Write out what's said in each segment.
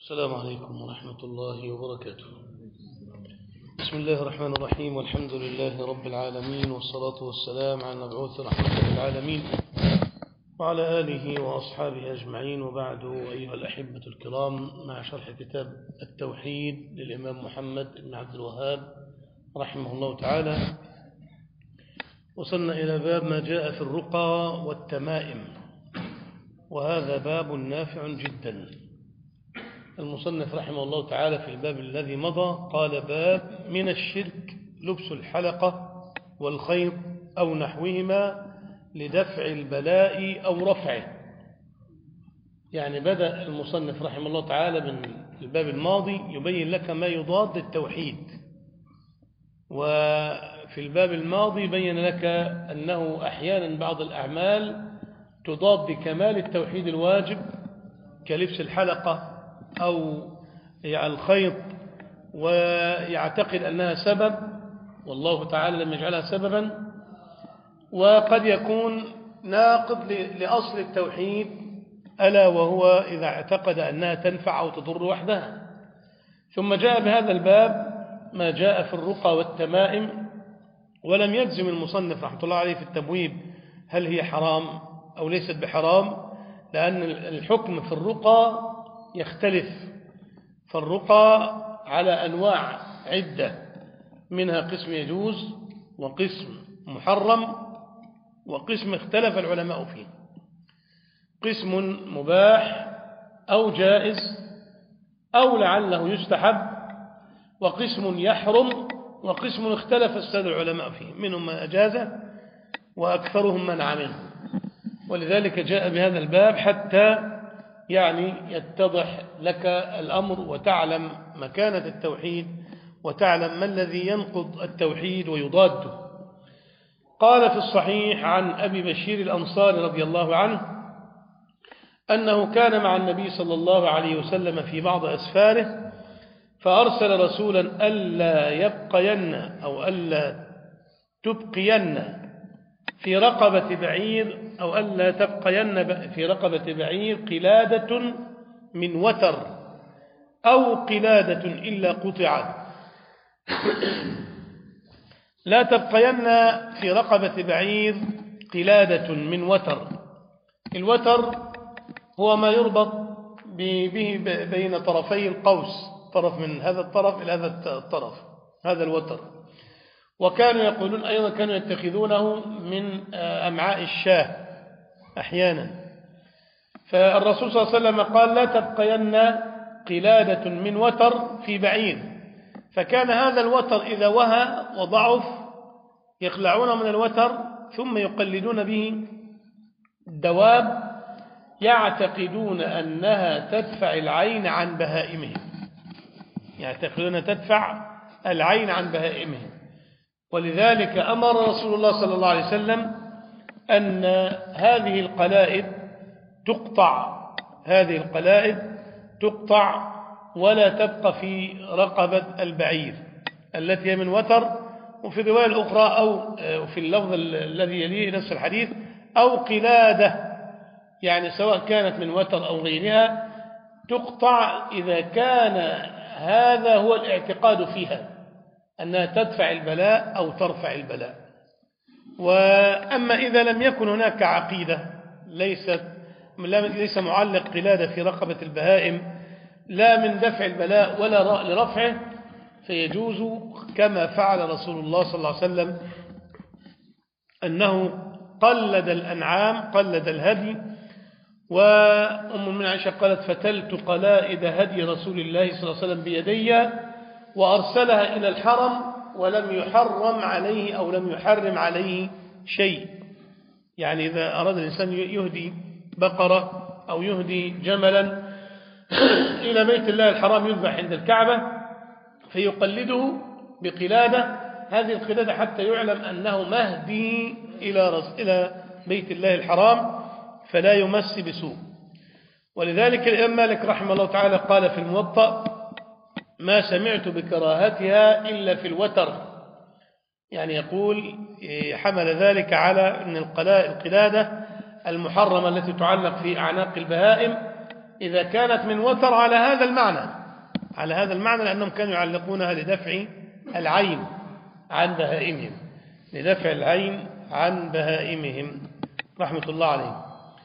السلام عليكم ورحمة الله وبركاته. بسم الله الرحمن الرحيم، والحمد لله رب العالمين، والصلاة والسلام على المبعوث رحمة للعالمين وعلى آله وأصحابه أجمعين، وبعد. أيها الأحبة الكرام، مع شرح كتاب التوحيد للإمام محمد بن عبد الوهاب رحمه الله تعالى، وصلنا إلى باب ما جاء في الرقى والتمائم، وهذا باب نافع جدا. المصنف رحمه الله تعالى في الباب الذي مضى قال: باب من الشرك لبس الحلقة والخيط أو نحوهما لدفع البلاء أو رفعه. يعني بدأ المصنف رحمه الله تعالى من الباب الماضي يبين لك ما يضاد التوحيد، وفي الباب الماضي بين لك أنه أحيانا بعض الأعمال تضاد بكمال التوحيد الواجب كلبس الحلقة أو الخيط، ويعتقد أنها سبب والله تعالى لم يجعلها سببا، وقد يكون ناقض لأصل التوحيد، ألا وهو إذا اعتقد أنها تنفع أو تضر وحدها. ثم جاء بهذا الباب ما جاء في الرقى والتمائم، ولم يجزم المصنف رحمة الله عليه في التبويب هل هي حرام أو ليست بحرام، لأن الحكم في الرقى يختلف. فالرقى على أنواع عدة، منها قسم يجوز وقسم محرم وقسم اختلف العلماء فيه، قسم مباح أو جائز أو لعله يستحب، وقسم يحرم، وقسم اختلف السادة العلماء فيه، منهم من أجازه وأكثرهم منع منه. ولذلك جاء بهذا الباب حتى يتضح لك الأمر وتعلم مكانة التوحيد وتعلم ما الذي ينقض التوحيد ويضاده. قال في الصحيح عن أبي بشير الأنصاري رضي الله عنه أنه كان مع النبي صلى الله عليه وسلم في بعض أسفاره، فأرسل رسولا ألا يبقين أو ألا تبقين في رقبة بعير أو ألا تبقين في رقبة بعير قلادة من وتر أو قلادة إلا قطعت. لا تبقين في رقبة بعير قلادة من وتر. الوتر هو ما يربط به بين طرفي القوس، طرف من هذا الطرف إلى هذا الطرف، هذا الوتر. وكانوا يقولون أيضا كانوا يتخذونه من أمعاء الشاه أحيانا. فالرسول صلى الله عليه وسلم قال: لا تبقين قلادة من وتر في بعير. فكان هذا الوتر إذا وهى وضعف يخلعون من الوتر ثم يقلدون به الدواب، يعتقدون أنها تدفع العين عن بهائمهم، يعتقدون تدفع العين عن بهائمهم. ولذلك أمر رسول الله صلى الله عليه وسلم أن هذه القلائد تقطع ولا تبقى في رقبة البعير التي هي من وتر. وفي الرواية الأخرى أو في اللفظ الذي يليه نفس الحديث أو قلادة، يعني سواء كانت من وتر أو غيرها تقطع إذا كان هذا هو الاعتقاد فيها أنها تدفع البلاء أو ترفع البلاء. وأما إذا لم يكن هناك عقيدة، ليس معلق قلادة في رقبة البهائم لا من دفع البلاء ولا لرفعه، فيجوز كما فعل رسول الله صلى الله عليه وسلم، أنه قلد الأنعام، قلد الهدي. وأم من عائشة قالت: فتلت قلائد هدي رسول الله صلى الله عليه وسلم بيدي وأرسلها إلى الحرم ولم يحرم عليه أو لم يحرم عليه شيء. يعني إذا أراد الإنسان يهدي بقرة أو يهدي جملا إلى بيت الله الحرام يذبح عند الكعبة، فيقلده بقلادة، هذه القلادة حتى يعلم أنه مهدي إلى بيت الله الحرام فلا يمس بسوء. ولذلك الإمام مالك رحمه الله تعالى قال في الموطأ: ما سمعت بكراهتها إلا في الوتر. يعني يقول حمل ذلك على أن القلادة المحرمة التي تعلق في أعناق البهائم إذا كانت من وتر على هذا المعنى، على هذا المعنى، لأنهم كانوا يعلقونها لدفع العين عن بهائمهم، لدفع العين عن بهائمهم رحمة الله عليه.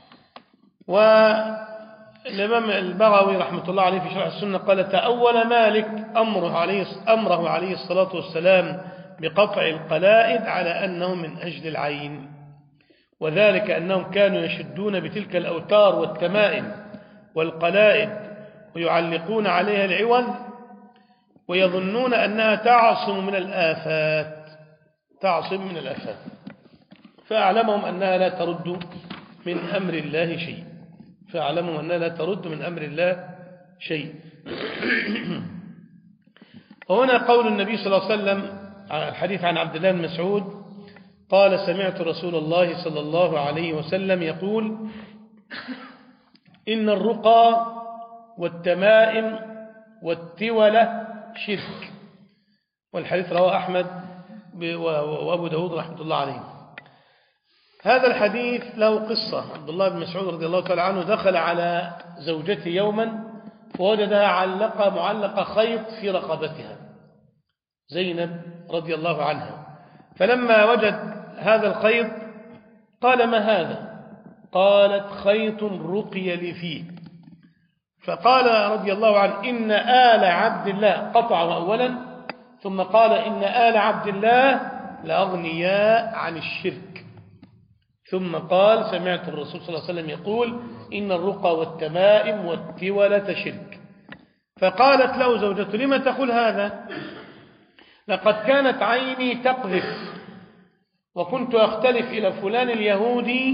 والإمام البغوي رحمة الله عليه في شرح السنة قال: تأول مالك أمره عليه الصلاة والسلام بقطع القلائد على أنه من أجل العين، وذلك أنهم كانوا يشدون بتلك الأوتار والتمائم والقلائد ويعلقون عليها العوض، ويظنون أنها تعصم من الآفات، تعصم من الآفات، فأعلمهم أنها لا ترد من أمر الله شيء، فأعلمهم أنها لا ترد من أمر الله شيء. وهنا قول النبي صلى الله عليه وسلم، الحديث عن عبد الله بن مسعود قال: سمعت رسول الله صلى الله عليه وسلم يقول: إن الرقى والتمائم والتولة شرك. والحديث رواه أحمد وأبو داود رحمة الله عليه. هذا الحديث له قصة. عبد الله بن مسعود رضي الله تعالى عنه دخل على زوجته يوما فوجدها معلقة خيط في رقبتها، زينب رضي الله عنها، فلما وجد هذا الخيط قال: ما هذا؟ قالت: خيط رقي لي فيه. فقال رضي الله عنه: إن آل عبد الله، قطعه أولا، ثم قال: إن آل عبد الله لأغنياء عن الشرك، ثم قال: سمعت الرسول صلى الله عليه وسلم يقول: إن الرقى والتمائم والتولة شرك. فقالت له زوجته: لما تقول هذا؟ لقد كانت عيني تقذف، وكنت أختلف إلى فلان اليهودي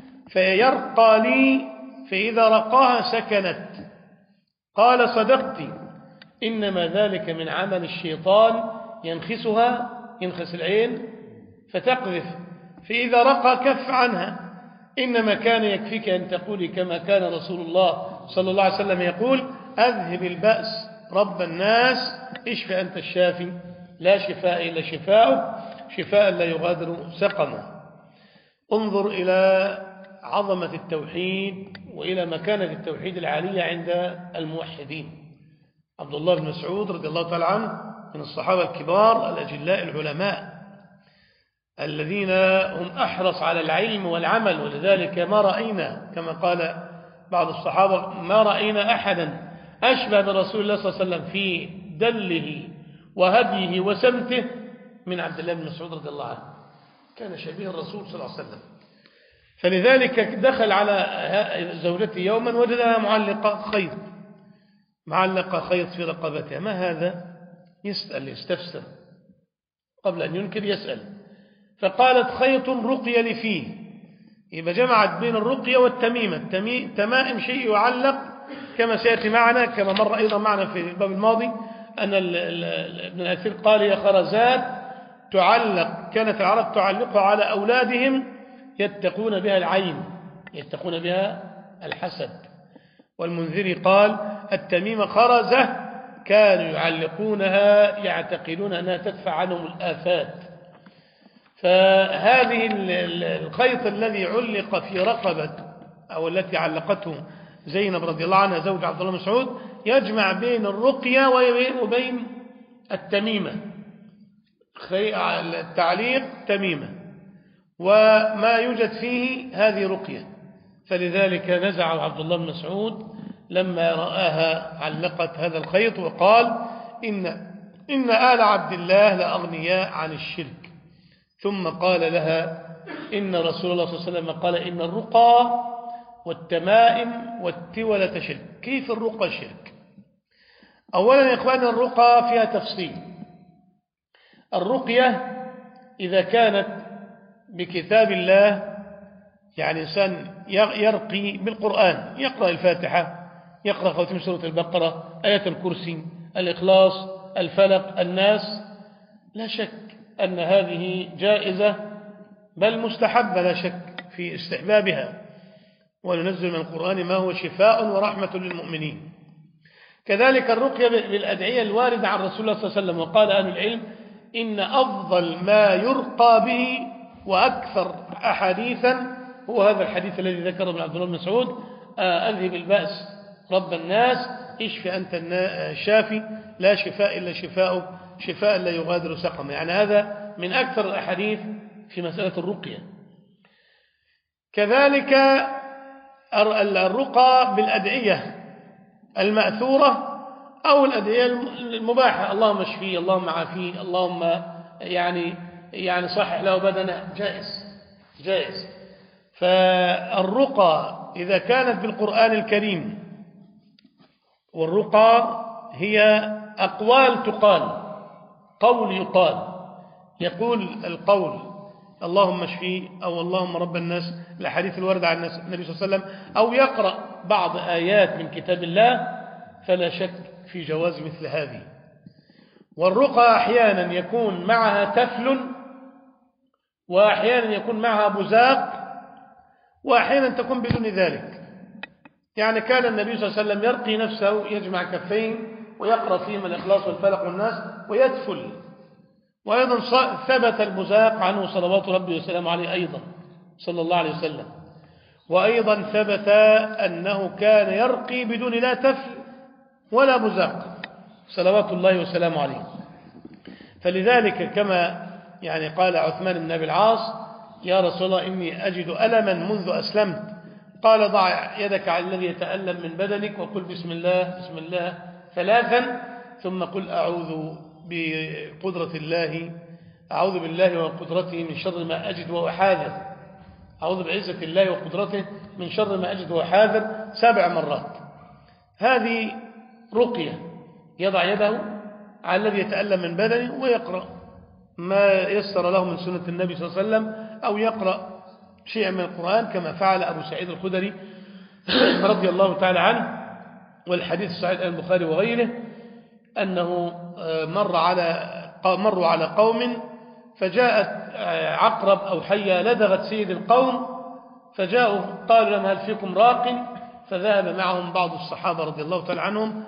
فيرقى لي، فإذا رقاها سكنت. قال: صدقت، إنما ذلك من عمل الشيطان، ينخسها، ينخس العين فتقذف، فإذا رقى كف عنها. إنما كان يكفيك أن تقولي كما كان رسول الله صلى الله عليه وسلم يقول: أذهب البأس رب الناس، اشف أنت الشافي، لا شفاء إلا شفاؤك، شفاء لا يغادر سقما. انظر إلى عظمة التوحيد وإلى مكانة التوحيد العالية عند الموحدين. عبد الله بن مسعود رضي الله تعالى عنه من الصحابة الكبار الأجلاء العلماء الذين هم أحرص على العلم والعمل، ولذلك ما رأينا، كما قال بعض الصحابة: ما رأينا أحدا أشبه برسول الله صلى الله عليه وسلم في دله وهديه وسمته من عبد الله بن مسعود رضي الله عنه، كان شبيه الرسول صلى الله عليه وسلم. فلذلك دخل على زوجته يوما وجدها معلقة خيط في رقبتها. ما هذا؟ يسأل، يستفسر قبل أن ينكر، يسأل. فقالت: خيط رقي لي فيه. يبقى جمعت بين الرقية والتميمة. تمائم شيء يعلق، كما سيأتي معنا، كما مر أيضا معنا في الباب الماضي أن ابن الأثير قال: هي خرزات تعلق، كانت العرب تعلقها على أولادهم يتقون بها العين، يتقون بها الحسد. والمنذري قال: التميمة خرزة كانوا يعلقونها يعتقدون أنها تدفع عنهم الآفات. فهذه الخيط الذي علق في رقبة أو التي علقته زينب رضي الله عنها زوج عبد الله بن مسعود يجمع بين الرقية وبين التميمة، التعليق تميمة، وما يوجد فيه هذه رقية. فلذلك نزعه عبد الله بن مسعود لما رآها علقت هذا الخيط وقال: إن آل عبد الله لأغنياء عن الشرك. ثم قال لها: إن رسول الله صلى الله عليه وسلم قال: إن الرقى والتمائم والتولة شرك. كيف الرقى شرك؟ أولا يا إخواني، الرقى فيها تفصيل. الرقية إذا كانت بكتاب الله، يعني إنسان يرقي بالقرآن، يقرأ الفاتحة، يقرأ خواتيم سورة البقرة، آية الكرسي، الإخلاص، الفلق، الناس، لا شك أن هذه جائزة بل مستحبة، لا شك في استحبابها. وننزل من القرآن ما هو شفاء ورحمة للمؤمنين. كذلك الرقية بالأدعية الواردة عن رسول الله صلى الله عليه وسلم. وقال أهل العلم: إن أفضل ما يرقى به وأكثر أحاديثا هو هذا الحديث الذي ذكره ابن عبد الله بن مسعود: أذهب البأس رب الناس اشف أنت الشافي لا شفاء إلا شفاؤك شفاء لا يغادر سقما. يعني هذا من أكثر الأحاديث في مسألة الرقية. كذلك الرقى بالأدعية المأثورة أو الأدعية المباحة، اللهم اشفيه، اللهم عافيه، اللهم يعني صحح له بدنه، جائز. فالرقى إذا كانت بالقرآن الكريم، والرقى هي أقوال تقال، قول يقول القول اللهم اشفيه أو اللهم رب الناس، الحديث الوارد عن النبي صلى الله عليه وسلم، أو يقرأ بعض آيات من كتاب الله، فلا شك في جواز مثل هذه. والرقى أحيانا يكون معها تفل، وأحيانا يكون معها بزاق، وأحيانا تكون بدون ذلك. يعني كان النبي صلى الله عليه وسلم يرقي نفسه، يجمع كفين ويقرأ فيهما الإخلاص والفلق والناس ويدفل. وأيضا ثبت البزاق عنه صلوات ربي وسلامه عليه أيضا صلى الله عليه وسلم. وأيضا ثبت أنه كان يرقي بدون لا تفل ولا بزاق صلوات الله وسلامه عليه. فلذلك كما قال عثمان بن أبي العاص: يا رسول الله إني أجد ألما منذ أسلمت. قال: ضع يدك على الذي يتألم من بدنك وقل بسم الله بسم الله 3، ثم قل أعوذ بالله وقدرته من شر ما أجد وأحاذر، أعوذ بعزة الله وقدرته من شر ما أجد وأحاذر 7 مرات. هذه رقية، يضع يده على الذي يتألم من بدنه ويقرأ ما يسر له من سنة النبي صلى الله عليه وسلم، أو يقرأ شيئا من القرآن كما فعل أبو سعيد الخدري رضي الله تعالى عنه. والحديث صحيح البخاري وغيره أنه مروا على قوم، فجاءت عقرب أو حية لدغت سيد القوم، فجاءوا قالوا لهم: هل فيكم راق؟ فذهب معهم بعض الصحابة رضي الله تعالى عنهم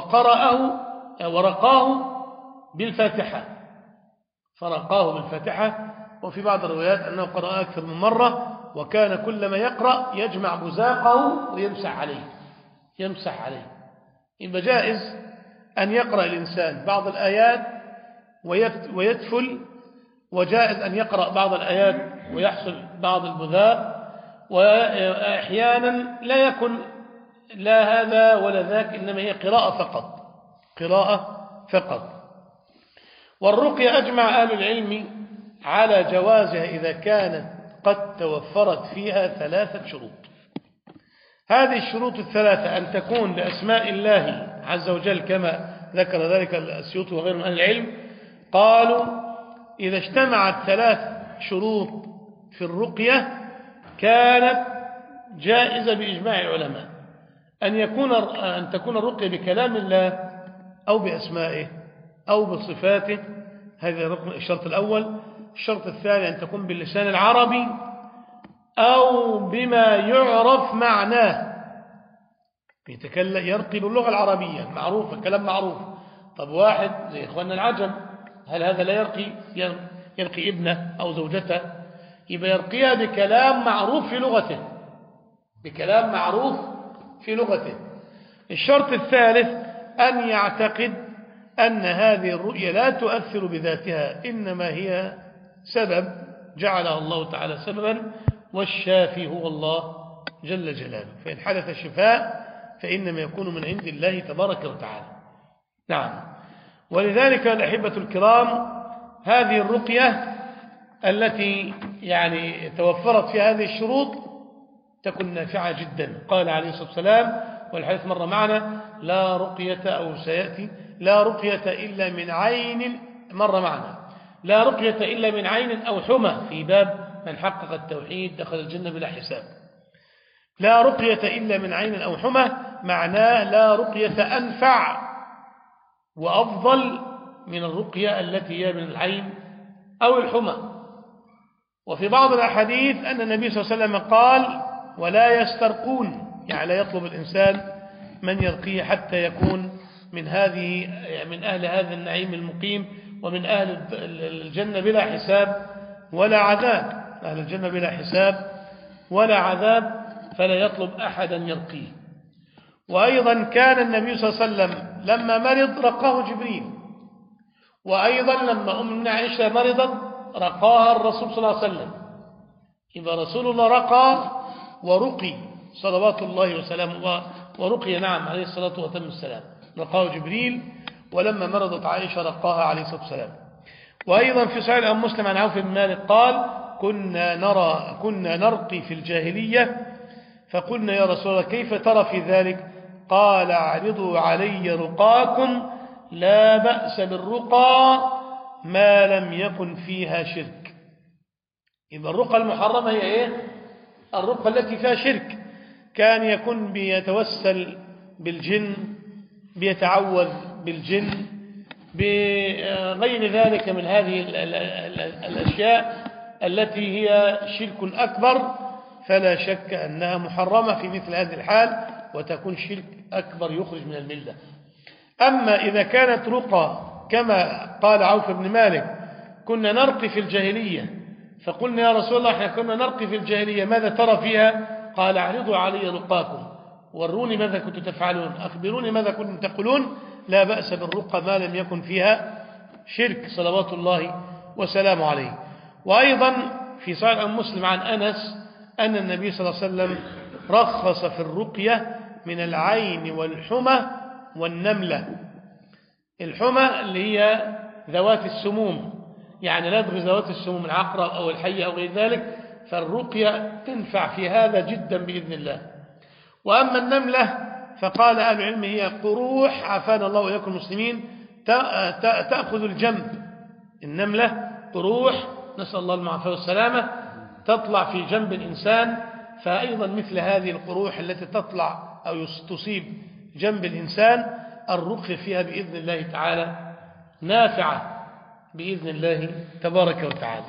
ورقاه بالفاتحة، فرقاه بالفاتحة. وفي بعض الروايات أنه قرأ أكثر من مرة، وكان كلما يقرأ يجمع بزاقه ويمسح عليه. يبقى جائز أن يقرأ الإنسان بعض الآيات ويتفل، وجائز أن يقرأ بعض الآيات ويحصل بعض البذاء، وأحيانا لا يكن لا هذا ولا ذاك، إنما هي قراءة فقط. والرقية أجمع أهل العلم على جوازها إذا كانت قد توفرت فيها 3 شروط. هذه الشروط ال3: أن تكون لأسماء الله عز وجل كما ذكر ذلك السيوطي وغيره من أهل العلم. قالوا: إذا اجتمعت 3 شروط في الرقية كانت جائزة بإجماع العلماء. أن تكون الرقية بكلام الله أو بأسمائه أو بصفاته، هذا الشرط الأول. الشرط الثاني: أن تكون باللسان العربي أو بما يعرف معناه، يرقي باللغة العربية معروفة، كلام معروف. طب واحد زي إخواننا العجم، هل هذا لا يرقي ابنه أو زوجته؟ يبقى يرقيها بكلام معروف في لغته. الشرط الثالث: أن يعتقد أن هذه الرؤية لا تؤثر بذاتها، إنما هي سبب جعلها الله تعالى سببا، والشافي هو الله جل جلاله، فإن حدث شفاء فإنما يكون من عند الله تبارك وتعالى. نعم. ولذلك الأحبة الكرام، هذه الرقية التي توفرت في هذه الشروط تكون نافعة جدا. قال عليه الصلاة والسلام، والحديث مر معنا: لا رقية، أو سيأتي: لا رقية إلا من عين، مر معنا: لا رقية إلا من عين أو حمى، في باب من حقق التوحيد دخل الجنة بلا حساب. لا رقية إلا من عين أو حمى معناه لا رقية أنفع وأفضل من الرقية التي هي من العين أو الحمى. وفي بعض الأحاديث أن النبي صلى الله عليه وسلم قال: ولا يسترقون، لا يطلب الإنسان من يرقيه حتى يكون من أهل هذا النعيم المقيم، ومن أهل الجنة بلا حساب ولا عذاب، أهل الجنة بلا حساب ولا عذاب، فلا يطلب أحدا يرقيه. وأيضا كان النبي صلى الله عليه وسلم لما مرض رقاه جبريل، وأيضا لما أمنا عائشة مرضت رقاها الرسول صلى الله عليه وسلم. إذا رسول الله رقى ورقي صلوات الله وسلامه، ورقي نعم عليه الصلاة والسلام، رقاه جبريل، ولما مرضت عائشة رقاها عليه الصلاة والسلام. وأيضا في صحيح الإمام مسلم عن عوف بن مالك قال: كنا نرقي في الجاهلية، فقلنا يا رسول الله كيف ترى في ذلك؟ قال: اعرضوا علي رقاكم، لا بأس بالرقى ما لم يكن فيها شرك. إذا الرقى المحرمة هي إيه؟ الرقى التي فيها شرك، كان يكون بيتوسل بالجن، بيتعوذ بالجن، بغير ذلك من هذه الأشياء التي هي شرك أكبر، فلا شك أنها محرمة في مثل هذه الحال، وتكون شرك أكبر يخرج من الملة. أما إذا كانت رقى كما قال عوف بن مالك: كنا نرقي في الجاهلية، فقلنا يا رسول الله احنا كنا نرقي في الجاهلية، ماذا ترى فيها؟ قال: اعرضوا علي رقاكم، وروني ماذا كنتم تفعلون، أخبروني ماذا كنتم تقولون، لا بأس بالرقى ما لم يكن فيها شرك، صلوات الله وسلامه عليه. وأيضا في صحيح مسلم عن أنس أن النبي صلى الله عليه وسلم رخص في الرقية من العين والحمى والنملة. الحمى اللي هي ذوات السموم، يعني لدغ ذوات السموم، العقرب أو الحية أو غير ذلك، فالرقية تنفع في هذا جدا بإذن الله. وأما النملة فقال أهل العلم هي قروح، عافانا الله وإياكم المسلمين، تأخذ الجنب. النملة قروح، نسأل الله المعافاة والسلامة، تطلع في جنب الإنسان، فأيضا مثل هذه القروح التي تطلع أو تصيب جنب الإنسان الرقية فيها بإذن الله تعالى نافعة بإذن الله تبارك وتعالى.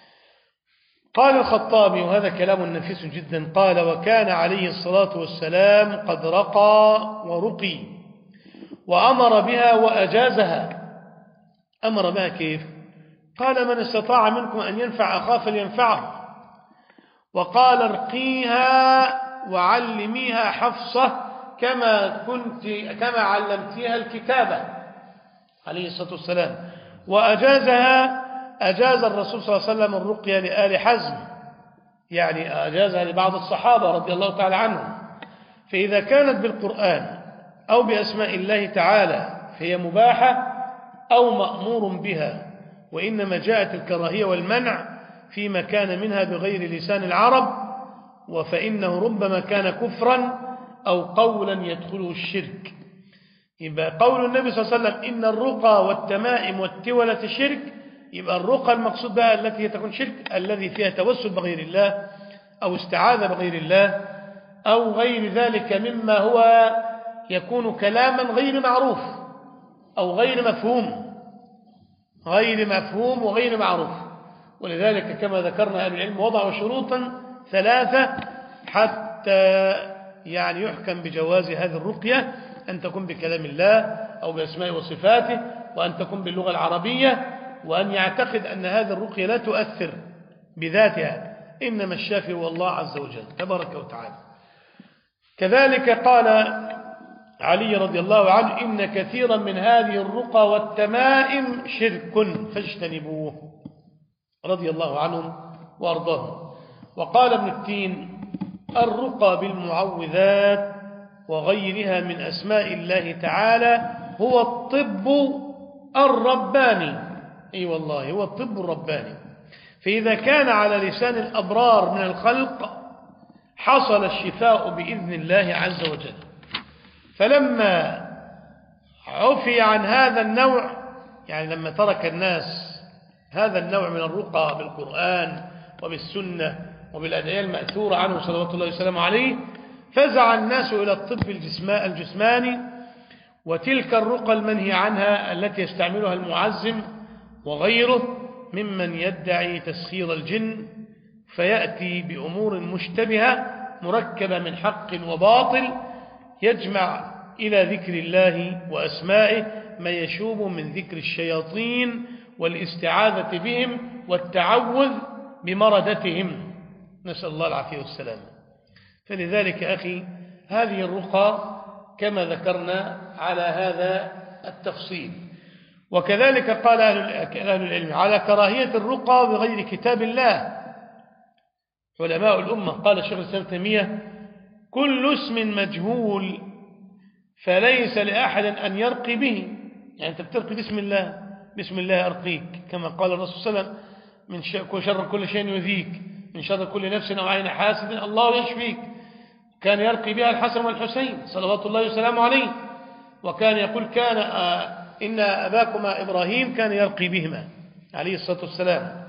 قال الخطابي، وهذا كلام نفيس جدا، قال: وكان عليه الصلاة والسلام قد رقى ورقي، وأمر بها وأجازها. أمر بها كيف؟ قال: من استطاع منكم أن ينفع أخاه فلينفعه. وقال: ارقيها وعلميها حفصة كما علمتيها الكتابة عليه الصلاة والسلام. وأجازها، أجاز الرسول صلى الله عليه وسلم الرقية لآل حزم، يعني أجازها لبعض الصحابة رضي الله تعالى عنهم. فإذا كانت بالقرآن أو بأسماء الله تعالى فهي مباحة أو مأمور بها، وإنما جاءت الكراهية والمنع فيما كان منها بغير لسان العرب، فإنه ربما كان كفرا أو قولا يدخله الشرك. يبقى قول النبي صلى الله عليه وسلم: إن الرقى والتمائم والتولة شرك، يبقى الرقى المقصود بها التي تكون شرك الذي فيها توسل بغير الله أو استعاذة بغير الله أو غير ذلك مما هو يكون كلاما غير معروف أو غير مفهوم وغير معروف. ولذلك كما ذكرنا أهل العلم وضعوا شروطا 3 حتى يعني يحكم بجواز هذه الرقية: أن تكون بكلام الله أو بأسماء وصفاته، وأن تكون باللغة العربية، وأن يعتقد أن هذه الرقية لا تؤثر بذاتها، إنما الشافي هو الله عز وجل تبارك وتعالى. كذلك قال علي رضي الله عنه: إن كثيرا من هذه الرقى والتمائم شرك فاجتنبوه، رضي الله عنهم وأرضاهم. وقال ابن التين: الرقى بالمعوذات وغيرها من أسماء الله تعالى هو الطب الرباني. أي والله هو الطب الرباني، فإذا كان على لسان الأبرار من الخلق حصل الشفاء بإذن الله عز وجل. فلما عفي عن هذا النوع، يعني لما ترك الناس هذا النوع من الرقى بالقرآن وبالسنة وبالأدعية المأثورة عنه صلوات الله وسلامه عليه، فزع الناس إلى الطب الجسماني وتلك الرقى المنهي عنها التي يستعملها المعزم وغيره ممن يدعي تسخير الجن، فيأتي بأمور مشتبهة مركبة من حق وباطل، يجمع إلى ذكر الله وأسمائه ما يشوب من ذكر الشياطين والاستعاذة بهم والتعوذ بمردتهم، نسأل الله العافية والسلام. فلذلك أخي هذه الرقى كما ذكرنا على هذا التفصيل. وكذلك قال أهل العلم على كراهية الرقى بغير كتاب الله علماء الأمة. قال الشيخ الإسلام ابن تيمية: كل اسم مجهول فليس لأحد أن يرقي به. يعني أنت بترقي بسم الله، بسم الله أرقيك، كما قال الرسول صلى الله عليه وسلم: من شر كل شيء يؤذيك، من شر كل نفس أو عين حاسد الله يشفيك. كان يرقي بها الحسن والحسين صلوات الله وسلامه عليه، وكان يقول: كان إن أباكما إبراهيم كان يرقي بهما عليه الصلاة والسلام.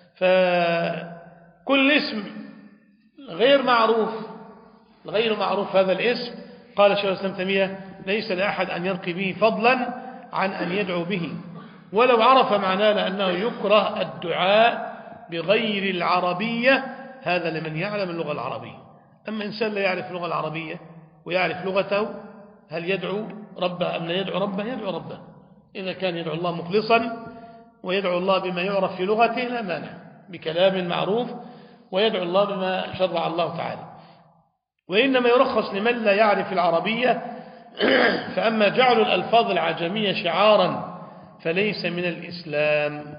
فكل اسم غير معروف هذا الاسم، قال الشيخ الإسلام ابن تيمية: ليس لأحد أن يرقي به فضلا عن أن يدعو به، ولو عرف معناه لأنه يكره الدعاء بغير العربية، هذا لمن يعلم اللغة العربية. أما إنسان لا يعرف اللغة العربية ويعرف لغته، هل يدعو ربه أم لا يدعو ربه؟ يدعو ربه. إذا كان يدعو الله مخلصا ويدعو الله بما يعرف في لغته لا مانع، بكلام معروف، ويدعو الله بما شرع الله تعالى. وإنما يرخص لمن لا يعرف العربية. فأما جعل الألفاظ العجمية شعارا فليس من الإسلام.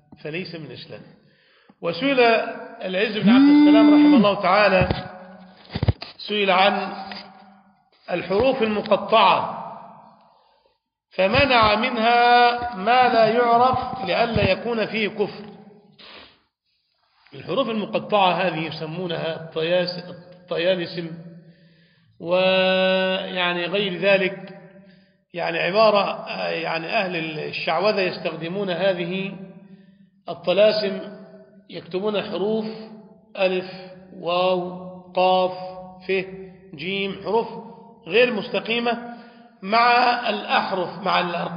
وسئل العز بن عبد السلام رحمه الله تعالى، سئل عن الحروف المقطعة فمنع منها ما لا يعرف لئلا يكون فيه كفر. الحروف المقطعة هذه يسمونها الطيالسم، ويعني غير ذلك، يعني عبارة، يعني أهل الشعوذة يستخدمون هذه الطلاسم، يكتبون حروف ألف واو قاف ف جيم، حروف غير مستقيمة مع الأحرف، مع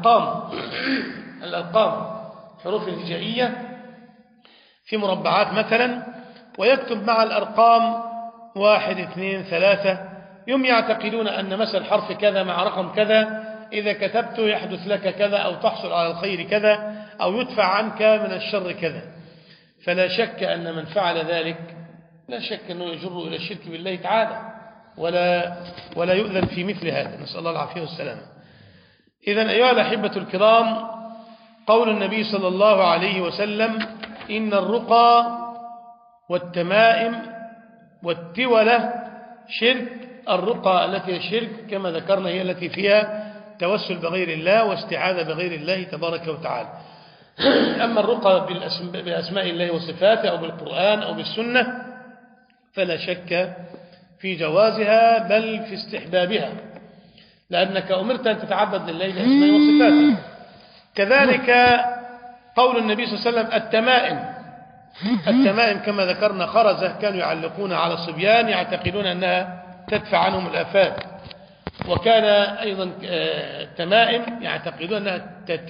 الأرقام حروف الهجائية في مربعات مثلا، ويكتب مع الأرقام 1 2 3. يوم يعتقدون أن مثل حرف كذا مع رقم كذا إذا كتبته يحدث لك كذا، أو تحصل على الخير كذا، أو يدفع عنك من الشر كذا. فلا شك أن من فعل ذلك لا شك أنه يجر إلى الشرك بالله تعالى، ولا يؤذن في مثل هذا، نسأل الله العافية والسلامة. إذن أيها الأحبة الكرام، قول النبي صلى الله عليه وسلم: إن الرقى والتمائم والتولة شرك. الرقى التي هي شرك كما ذكرنا هي التي فيها توسل بغير الله واستعاذة بغير الله تبارك وتعالى. أما الرقى بأسماء الله وصفاته أو بالقرآن أو بالسنة فلا شك في جوازها، بل في استحبابها، لأنك أمرت أن تتعبد لله بأسماء وصفاته. كذلك قول النبي صلى الله عليه وسلم: التمائم كما ذكرنا خرزة كانوا يعلقون على الصبيان يعتقدون أنها تدفع عنهم الآفات. وكان أيضا التمائم يعتقدون أنها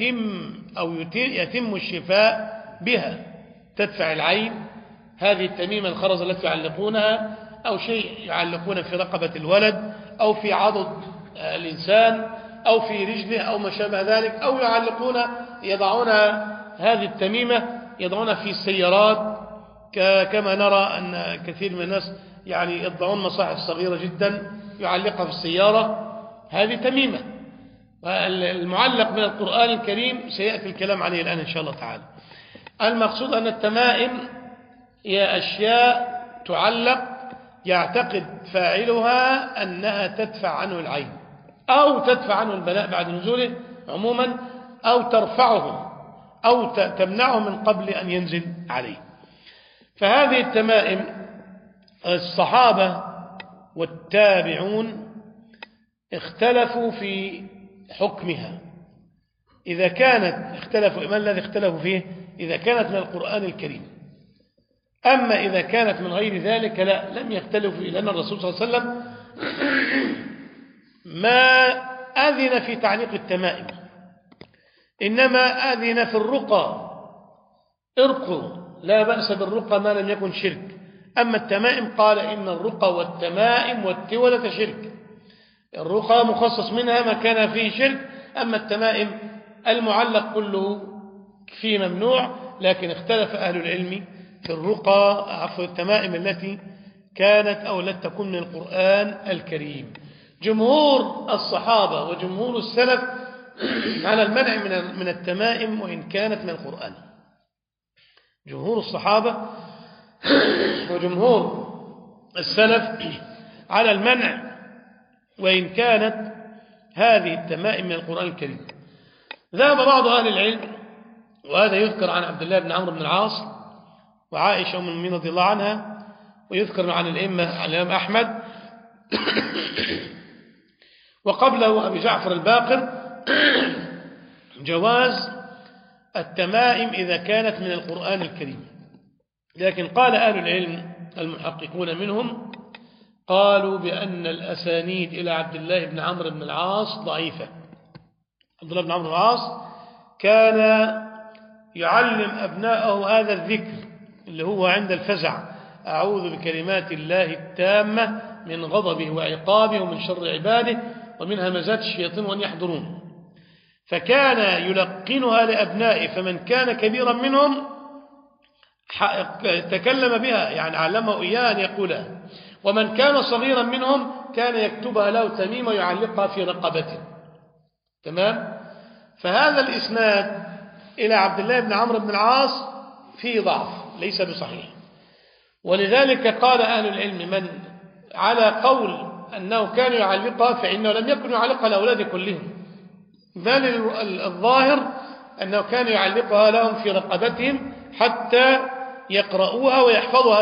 يتم الشفاء بها، تدفع العين. هذه التميمة الخرزة التي يعلقونها، أو شيء يعلقون في رقبة الولد أو في عضد الإنسان أو في رجله أو ما شابه ذلك، أو يضعون هذه التميمة يضعونها في السيارات، كما نرى أن كثير من الناس يعني يضعون مصاحف صغيرة جدا يعلقها في السيارة. هذه تميمة. المعلق من القرآن الكريم سيأتي الكلام عليه الآن إن شاء الله تعالى. المقصود أن التمائم هي أشياء تعلق يعتقد فاعلها أنها تدفع عنه العين، أو تدفع عنه البلاء بعد نزوله عموما، أو ترفعه، أو تمنعه من قبل أن ينزل عليه. فهذه التمائم الصحابة والتابعون اختلفوا في حكمها. إذا كانت ما الذي اختلفوا فيه؟ إذا كانت من القرآن الكريم. أما إذا كانت من غير ذلك لا، لم يختلفوا فيه، لأن الرسول صلى الله عليه وسلم ما أذن في تعليق التمائم، إنما أذن في الرقى. ارقوا، لا بأس بالرقى ما لم يكن شرك. أما التمائم قال: إن الرقى والتمائم والتولة شرك. الرقى مخصص منها ما كان فيه شرك، أما التمائم المعلق كله فيه ممنوع. لكن اختلف أهل العلم في الرقى، التمائم التي كانت أو التي تكون من القرآن الكريم. جمهور الصحابة وجمهور السلف على المنع من التمائم وإن كانت من القرآن. جمهور الصحابة وجمهور السلف على المنع وإن كانت هذه التمائم من القرآن الكريم. ذهب بعض أهل العلم، وهذا يذكر عن عبد الله بن عمرو بن العاص وعائشة أم المؤمنين رضي الله عنها، ويذكر عن الإمام أحمد وقبله أبي جعفر الباقر، جواز التمائم إذا كانت من القرآن الكريم. لكن قال أهل العلم المحققون منهم قالوا بأن الأسانيد إلى عبد الله بن عمرو بن العاص ضعيفة. عبد الله بن عمرو بن العاص كان يعلم أبناءه هذا الذكر اللي هو عند الفزع: أعوذ بكلمات الله التامة من غضبه وعقابه ومن شر عباده ومن همزات الشياطين وأن يحضرون. فكان يلقنها لأبنائه، فمن كان كبيرا منهم تكلم بها، يعني علمه إياه أن يقولها، ومن كان صغيرا منهم كان يكتبها له تميمة يعلقها في رقبته. تمام؟ فهذا الإسناد إلى عبد الله بن عمرو بن العاص فيه ضعف، ليس بصحيح. ولذلك قال أهل العلم من على قول أنه كان يعلقها فإنه لم يكن يعلقها لأولاده كلهم، بل الظاهر أنه كان يعلقها لهم في رقبتهم حتى يقرؤوها ويحفظوا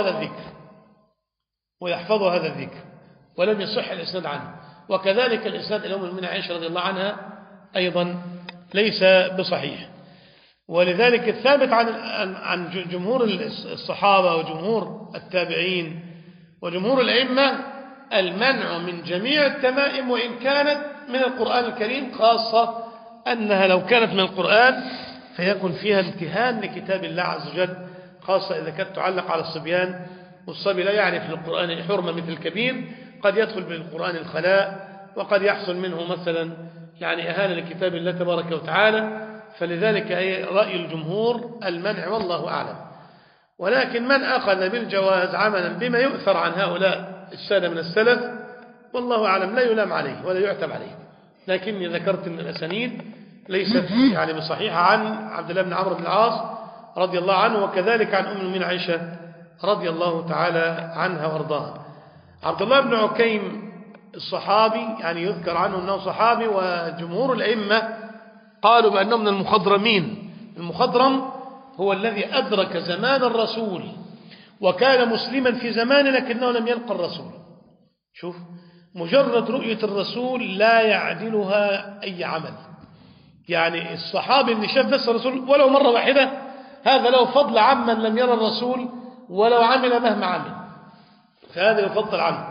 هذا الذكر، ولم يصح الإسناد عنه. وكذلك الإسناد إلى أم المؤمنين عائشة رضي الله عنها أيضا ليس بصحيح. ولذلك الثابت عن جمهور الصحابة وجمهور التابعين وجمهور الأئمة المنع من جميع التمائم وإن كانت من القرآن الكريم، خاصة أنها لو كانت من القرآن فيكون فيها امتهان لكتاب الله عز وجل، خاصة إذا كانت تعلق على الصبيان، والصبي لا يعرف للقرآن حرمة مثل الكبير، قد يدخل بالقرآن الخلاء، وقد يحصل منه مثلا يعني إهانة لكتاب الله تبارك وتعالى. فلذلك رأي الجمهور المنع، والله أعلم. ولكن من أخذ بالجواز عملا بما يؤثر عن هؤلاء السادة من السلف، والله أعلم، لا يلام عليه ولا يعتب عليه. لكني ذكرت من الأسانيد ليست يعني بصحيحة عن عبد الله بن عمرو بن العاص رضي الله عنه، وكذلك عن أم المؤمنين عائشة رضي الله تعالى عنها وارضاها. عبد الله بن عكيم الصحابي، يعني يذكر عنه أنه صحابي، وجمهور الأئمة قالوا بأنه من المخضرمين. المخضرم هو الذي أدرك زمان الرسول وكان مسلما في زمانه لكنه لم يلقى الرسول. شوف، مجرد رؤية الرسول لا يعدلها أي عمل. يعني الصحابي اللي شاف بس الرسول ولو مرة واحدة، هذا له فضل عمن لم يرى الرسول ولو عمل مهما عمل، فهذا يفضل عنه.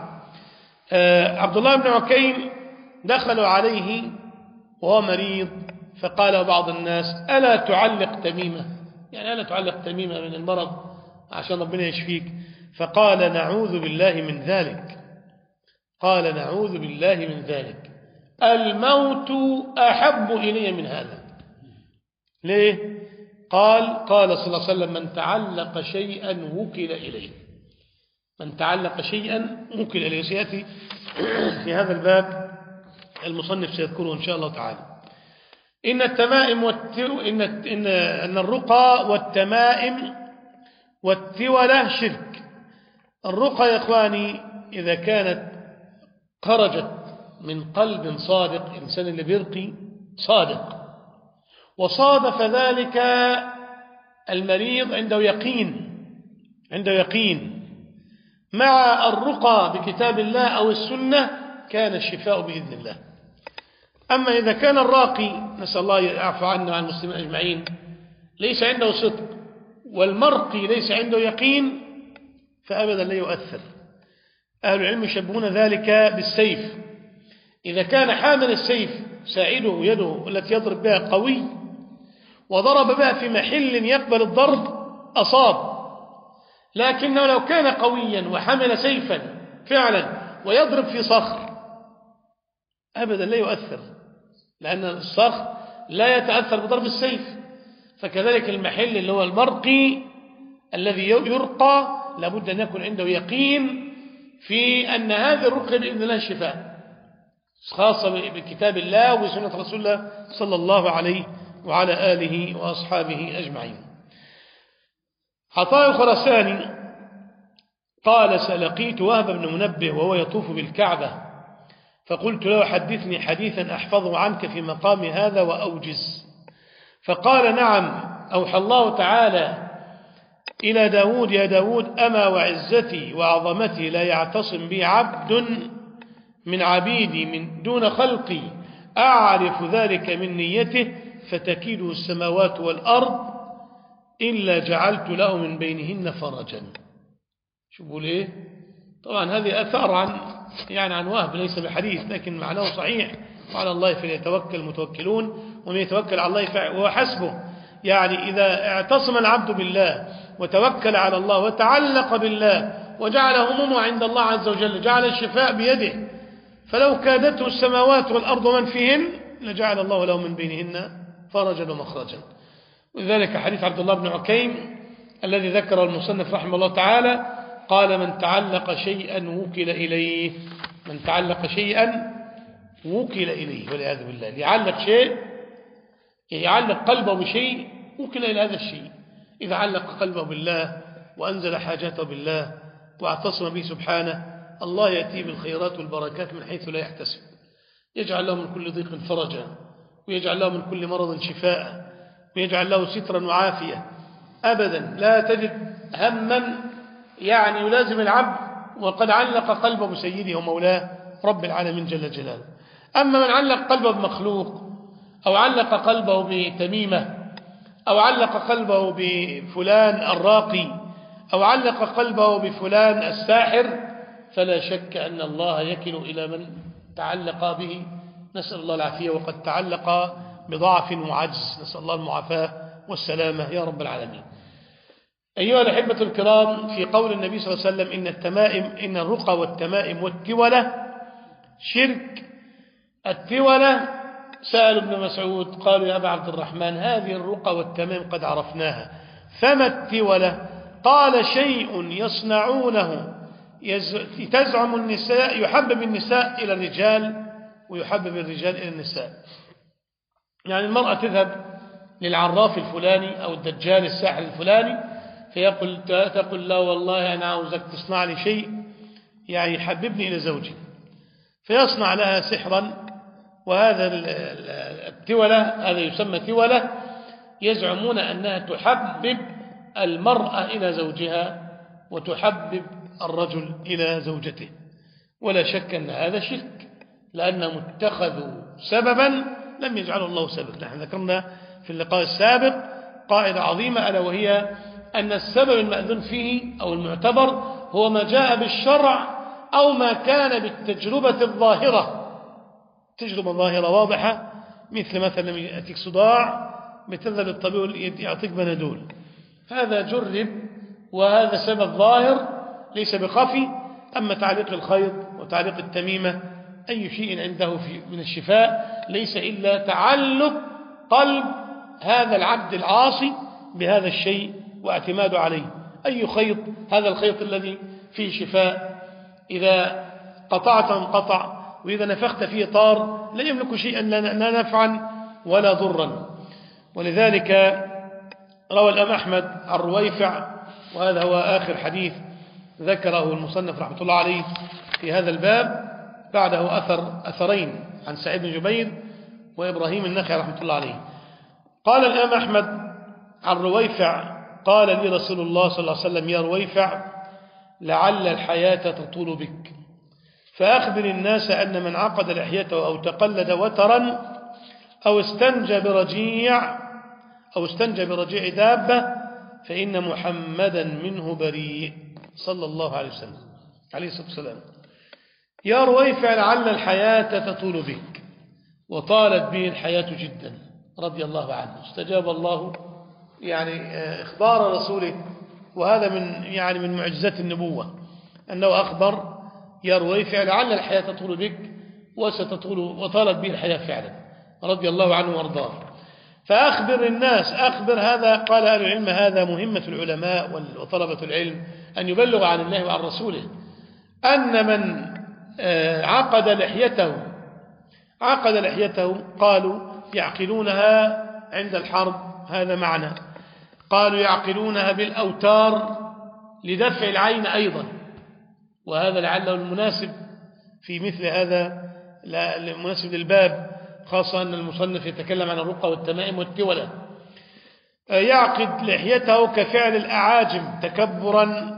عبد الله بن عكيم دخلوا عليه وهو مريض، فقال بعض الناس: ألا تعلق تميمة؟ يعني ألا تعلق تميمة من المرض عشان ربنا يشفيك؟ فقال: نعوذ بالله من ذلك. قال: نعوذ بالله من ذلك، الموت أحب إلي من هذا. ليه؟ قال صلى الله عليه وسلم: من تعلق شيئا وكل إليه. من تعلق شيئا وكل إليه. سيأتي في هذا الباب، المصنف سيذكره إن شاء الله تعالى. إن التمائم إن الرقى والتمائم والتولة شرك. الرقى يا إخواني إذا كانت خرجت من قلب صادق، إنسان اللي بيرقي صادق، وصادف ذلك المريض عنده يقين مع الرقى بكتاب الله أو السنة، كان الشفاء بإذن الله. أما إذا كان الراقي، نسأل الله يعفو عنا وعن المسلمين أجمعين، ليس عنده صدق، والمرقي ليس عنده يقين، فأبدا لا يؤثر. أهل العلم يشبهون ذلك بالسيف. إذا كان حامل السيف ساعده يده التي يضرب بها قوي، وضرب بها في محل يقبل الضرب، أصاب. لكنه لو كان قويا وحمل سيفا فعلا ويضرب في صخر، أبدا لا يؤثر، لأن الصخر لا يتأثر بضرب السيف. فكذلك المحل اللي هو المرقي الذي يرقى لابد أن يكون عنده يقين في أن هذه الرقية بإذن الله شفاء. خاصة بكتاب الله وبسنة رسول الله صلى الله عليه وعلى آله وأصحابه أجمعين. عطاء الخراساني قال: سلقيت وهب بن منبه وهو يطوف بالكعبة، فقلت له: حدثني حديثا أحفظه عنك في مقام هذا وأوجز. فقال: نعم، أوحى الله تعالى إلى داود: يا داود، أما وعزتي وعظمتي لا يعتصم بي عبد من عبيدي من دون خلقي أعرف ذلك من نيته فتكيده السماوات والأرض إلا جعلت له من بينهن فرجا. شوفوا ليه؟ طبعا هذه أثار عن وهب، ليس بحديث، لكن معناه صحيح. وعلى الله فليتوكل المتوكلون ومن يتوكل على الله وهو حسبه. يعني إذا اعتصم العبد بالله وتوكل على الله وتعلق بالله وجعل همومه عند الله عز وجل، جعل الشفاء بيده، فلو كادته السماوات والأرض ومن فيهن لجعل الله له من بينهن فرجا ومخرجا. ولذلك حديث عبد الله بن عكيم الذي ذكره المصنف رحمه الله تعالى، قال: من تعلق شيئا وكل إليه. من تعلق شيئا وكل إليه، والعياذ بالله. يعلق شيء، يعلق قلبه بشيء، وكل إلى هذا الشيء. إذا علق قلبه بالله وأنزل حاجاته بالله واعتصم به سبحانه، الله يأتي بالخيرات والبركات من حيث لا يحتسب، يجعل له من كل ضيق فرجا، ويجعل له من كل مرض شفاء، ويجعل له سترا وعافية. أبدا لا تجد هما يلازم العبد وقد علق قلبه بسيده ومولاه رب العالمين جل جلاله. أما من علق قلبه بمخلوق، أو علق قلبه بتميمة، أو علق قلبه بفلان الراقي، أو علق قلبه بفلان الساحر، فلا شك أن الله يكل إلى من تعلق به، نسأل الله العافية، وقد تعلق بضعف وعجز، نسأل الله المعافاة والسلامة يا رب العالمين. أيها الأحبة الكرام، في قول النبي صلى الله عليه وسلم: إن الرقى والتمائم والتولة شرك. التولة، سأل ابن مسعود قالوا: يا أبا عبد الرحمن، هذه الرقى والتمائم قد عرفناها، فما التولة؟ قال: شيء يصنعونه تزعم النساء، يحبب النساء إلى الرجال ويحبب الرجال إلى النساء. يعني المرأة تذهب للعراف الفلاني أو الدجال الساحر الفلاني، تقول له: والله أنا عاوزك تصنع لي شيء يحببني إلى زوجي، فيصنع لها سحرا. وهذا التولة، هذا يسمى تولة، يزعمون أنها تحبب المرأة إلى زوجها وتحبب الرجل إلى زوجته. ولا شك أن هذا شرك، لأنهم اتخذوا سببا لم يجعله الله سبب. نحن ذكرنا في اللقاء السابق قاعدة عظيمة، ألا وهي أن السبب المأذون فيه أو المعتبر هو ما جاء بالشرع أو ما كان بالتجربة الظاهرة. تجربة ظاهرة واضحة، مثلا لما يأتيك صداع بتذهب للطبيب يعطيك بنادول، هذا جرب وهذا سبب ظاهر ليس بخفي. أما تعليق الخيط وتعليق التميمة، أي شيء عنده من الشفاء ليس إلا تعلق قلب هذا العبد العاصي بهذا الشيء واعتماده عليه. أي خيط؟ هذا الخيط الذي فيه شفاء، إذا قطعته انقطع، وإذا نفخت فيه طار، لا يملك شيئا لا نفعا ولا ضرا. ولذلك روى الإمام أحمد عن رويفع، وهذا هو آخر حديث ذكره المصنف رحمة الله عليه في هذا الباب، بعده أثرين عن سعيد بن جبير وإبراهيم النخعي رحمة الله عليه. قال الإمام أحمد عن رويفع: قال لي رسول الله صلى الله عليه وسلم: يا رويفع، لعل الحياة تطول بك، فأخبر الناس أن من عقد لحيته أو تقلد وترا أو استنجى برجيع دابة فإن محمدا منه بريء، صلى الله عليه وسلم عليه الصلاة والسلام. يا رويفع، لعل الحياة تطول بك، وطالت به الحياة جدا، رضي الله عنه. استجاب الله إخبار رسوله، وهذا من معجزات النبوة، أنه أخبر: يا رويفع، لعل الحياة تطول بك، وستطول وطالت به الحياة فعلا، رضي الله عنه وارضاه. فأخبر الناس، أخبر، هذا قال أهل العلم هذا مهمة العلماء وطلبة العلم، أن يبلغ عن الله وعن رسوله، أن من عقد لحيته عقد لحيته. قالوا يعقلونها عند الحرب، هذا معنى. قالوا يعقلونها بالأوتار لدفع العين أيضا، وهذا لعله المناسب في مثل هذا، المناسب للباب، خاصة أن المصنف يتكلم عن الرقى والتمائم والتولة. يعقد لحيته كفعل الأعاجم تكبرا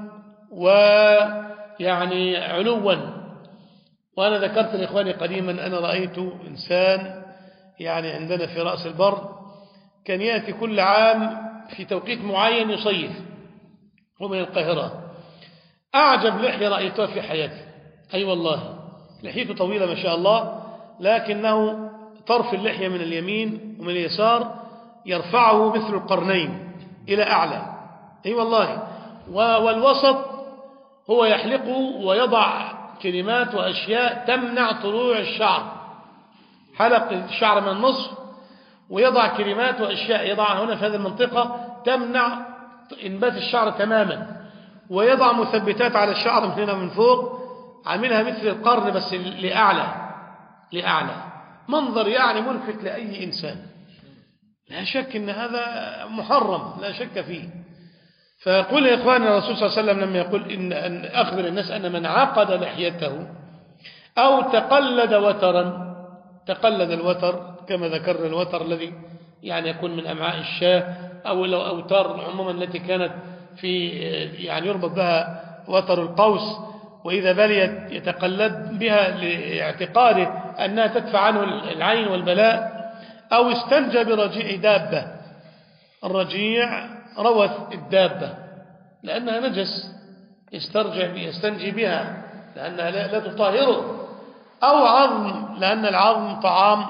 ويعني علوا. وأنا ذكرت لإخواني قديما أنا رأيت إنسان يعني عندنا في رأس البر كان يأتي كل عام في توقيت معين يصيف، هو من القاهرة. أعجب لحية رأيتها في حياتي، أي والله، لحيته طويلة ما شاء الله، لكنه طرف اللحية من اليمين ومن اليسار يرفعه مثل القرنين إلى أعلى، أي والله. والوسط هو يحلقه ويضع كلمات وأشياء تمنع طلوع الشعر، حلق الشعر من النصف ويضع كلمات وأشياء يضعها هنا في هذه المنطقة تمنع إنبات الشعر تماما، ويضع مثبتات على الشعر من هنا من فوق، عاملها مثل القرن بس لأعلى. منظر يعني ملفت لأي إنسان، لا شك أن هذا محرم، لا شك فيه. فيقول يا إخواننا الرسول صلى الله عليه وسلم لما يقول أن أخبر الناس أن من عقد لحيته أو تقلد وترا، تقلد الوتر كما ذكرنا، الوتر الذي يعني يكون من أمعاء الشاة أو الأوتار عموما التي كانت في يعني يربط بها وتر القوس، وإذا بليت يتقلد بها لاعتقاده أنها تدفع عنه العين والبلاء. أو استنجى برجيع دابة، الرجيع روث الدابة لأنها نجس يستنجي بها لأنها لا تطهره. أو عظم، لأن العظم طعام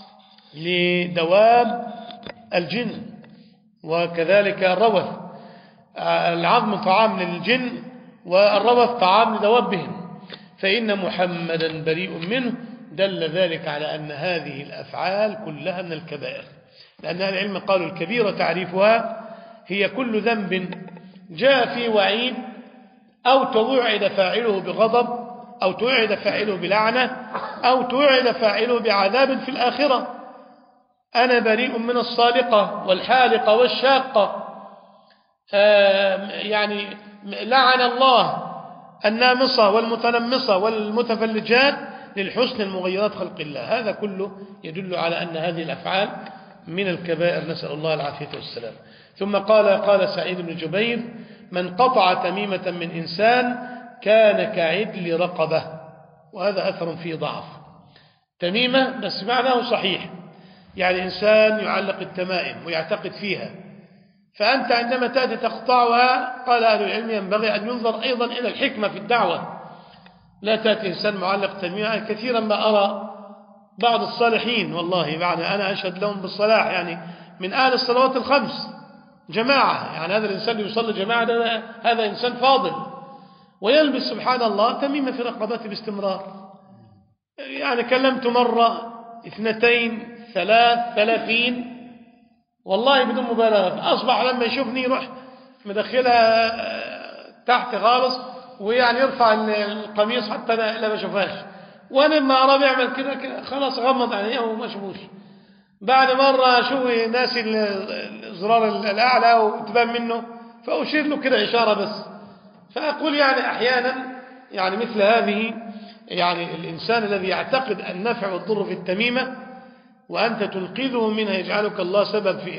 لدواب الجن، وكذلك الروث، العظم طعام للجن والروث طعام لدوابهم، فإن محمدا بريء منه. دل ذلك على أن هذه الأفعال كلها من الكبائر، لأن أهل العلم قالوا الكبيرة تعريفها هي كل ذنب جاء فيه وعيد أو توعد فاعله بغضب أو توعد فاعله بلعنة أو توعد فاعله بعذاب في الآخرة. أنا بريء من الصالقة والحالقة والشاقة، يعني لعن الله النامصة والمتنمصة والمتفلجات للحسن المغيرات خلق الله. هذا كله يدل على أن هذه الأفعال من الكبائر، نسأل الله العافية والسلام. ثم قال سعيد بن جبير: من قطع تميمة من إنسان كان كعدل رقبة. وهذا أثر فيه ضعف. تميمة بس معناه صحيح، يعني إنسان يعلق التمائم ويعتقد فيها، فأنت عندما تأتي تقطعها، قال أهل العلم ينبغي أن ينظر أيضا إلى الحكمة في الدعوة. لا تأتي إنسان معلق تميمة. كثيرا ما أرى بعض الصالحين، والله يعني أنا أشهد لهم بالصلاح، يعني من أهل الصلوات الخمس جماعة، يعني هذا الإنسان يصلي جماعة، هذا إنسان فاضل، ويلبس سبحان الله تميمة في رقبته باستمرار. يعني كلمت مرة 2 3 30 والله بدون مبالغة، أصبح لما يشوفني يروح مدخلها تحت خالص، ويعني يرفع القميص حتى لا ما اشوفهاش، وانا ما ارى بيعمل كده خلاص غمض عينيه وما اشوفوش. بعد مرة اشوف ناسي الزرار الاعلى وتبان منه، فاشير له كده اشارة بس. فاقول يعني احيانا يعني مثل هذه، يعني الانسان الذي يعتقد النفع والضر في التميمة وانت تنقذه منها، يجعلك الله سبب في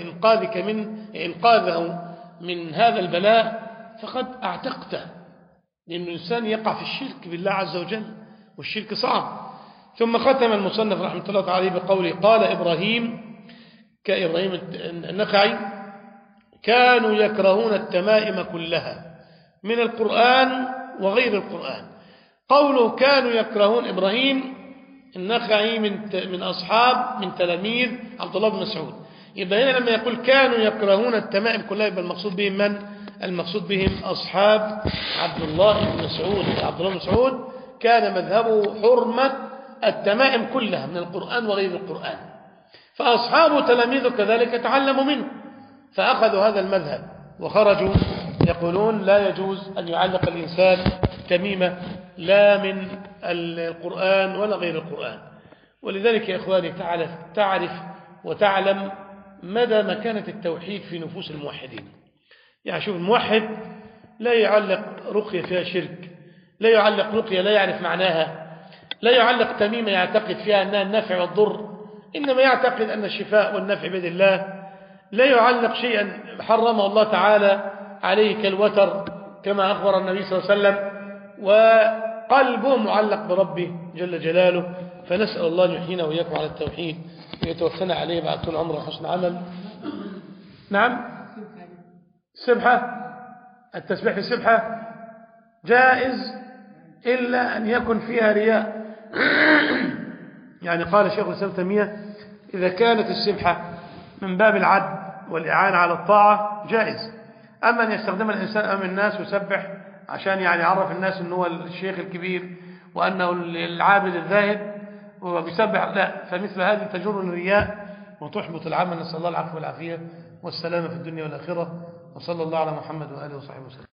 انقاذه من هذا البلاء، فقد اعتقته، لأن الإنسان يقع في الشرك بالله عز وجل، والشرك صعب. ثم ختم المصنف رحمة الله عليه بقوله: قال إبراهيم كإبراهيم النخعي: كانوا يكرهون التمائم كلها من القرآن وغير القرآن. قوله كانوا يكرهون، إبراهيم النخعي من أصحاب من تلاميذ عبد الله بن مسعود. يبقى هنا لما يقول كانوا يكرهون التمائم كلها، يبقى المقصود بهم من؟ المقصود بهم أصحاب عبد الله بن مسعود. عبد الله بن مسعود كان مذهبه حرمة التمائم كلها من القرآن وغير القرآن، فأصحابه تلاميذه كذلك تعلموا منه، فأخذوا هذا المذهب وخرجوا يقولون لا يجوز أن يعلق الإنسان تميمة لا من القرآن ولا غير القرآن. ولذلك يا إخواني تعرف وتعلم مدى مكانة التوحيد في نفوس الموحدين. يعني شوف، الموحد لا يعلق رقية فيها شرك، لا يعلق رقية لا يعرف معناها، لا يعلق تميمة يعتقد فيها أنها النفع والضر، إنما يعتقد أن الشفاء والنفع بيد الله. لا يعلق شيئا حرمه الله تعالى عليه كالوتر كما أخبر النبي صلى الله عليه وسلم، وقلبه معلق بربه جل جلاله. فنسأل الله أن يحيينا وإياكم على التوحيد ويتوفنا عليه بعد طول عمر وحسن عمل. نعم، السبحة، التسبيح في السبحة جائز إلا أن يكن فيها رياء. يعني قال شيخ الإسلام ابن تيمية: إذا كانت السبحة من باب العدل والإعانة على الطاعة جائز. أما أن يستخدم الإنسان أمام الناس ويسبح عشان يعني يعرف الناس أنه هو الشيخ الكبير وأنه العابد الذاهب وبيسبح، لا، فمثل هذه تجر الرياء وتحبط العمل. نسأل الله العفو والعافية والسلامة في الدنيا والآخرة. وصلى الله على محمد وآله وصحبه وسلم.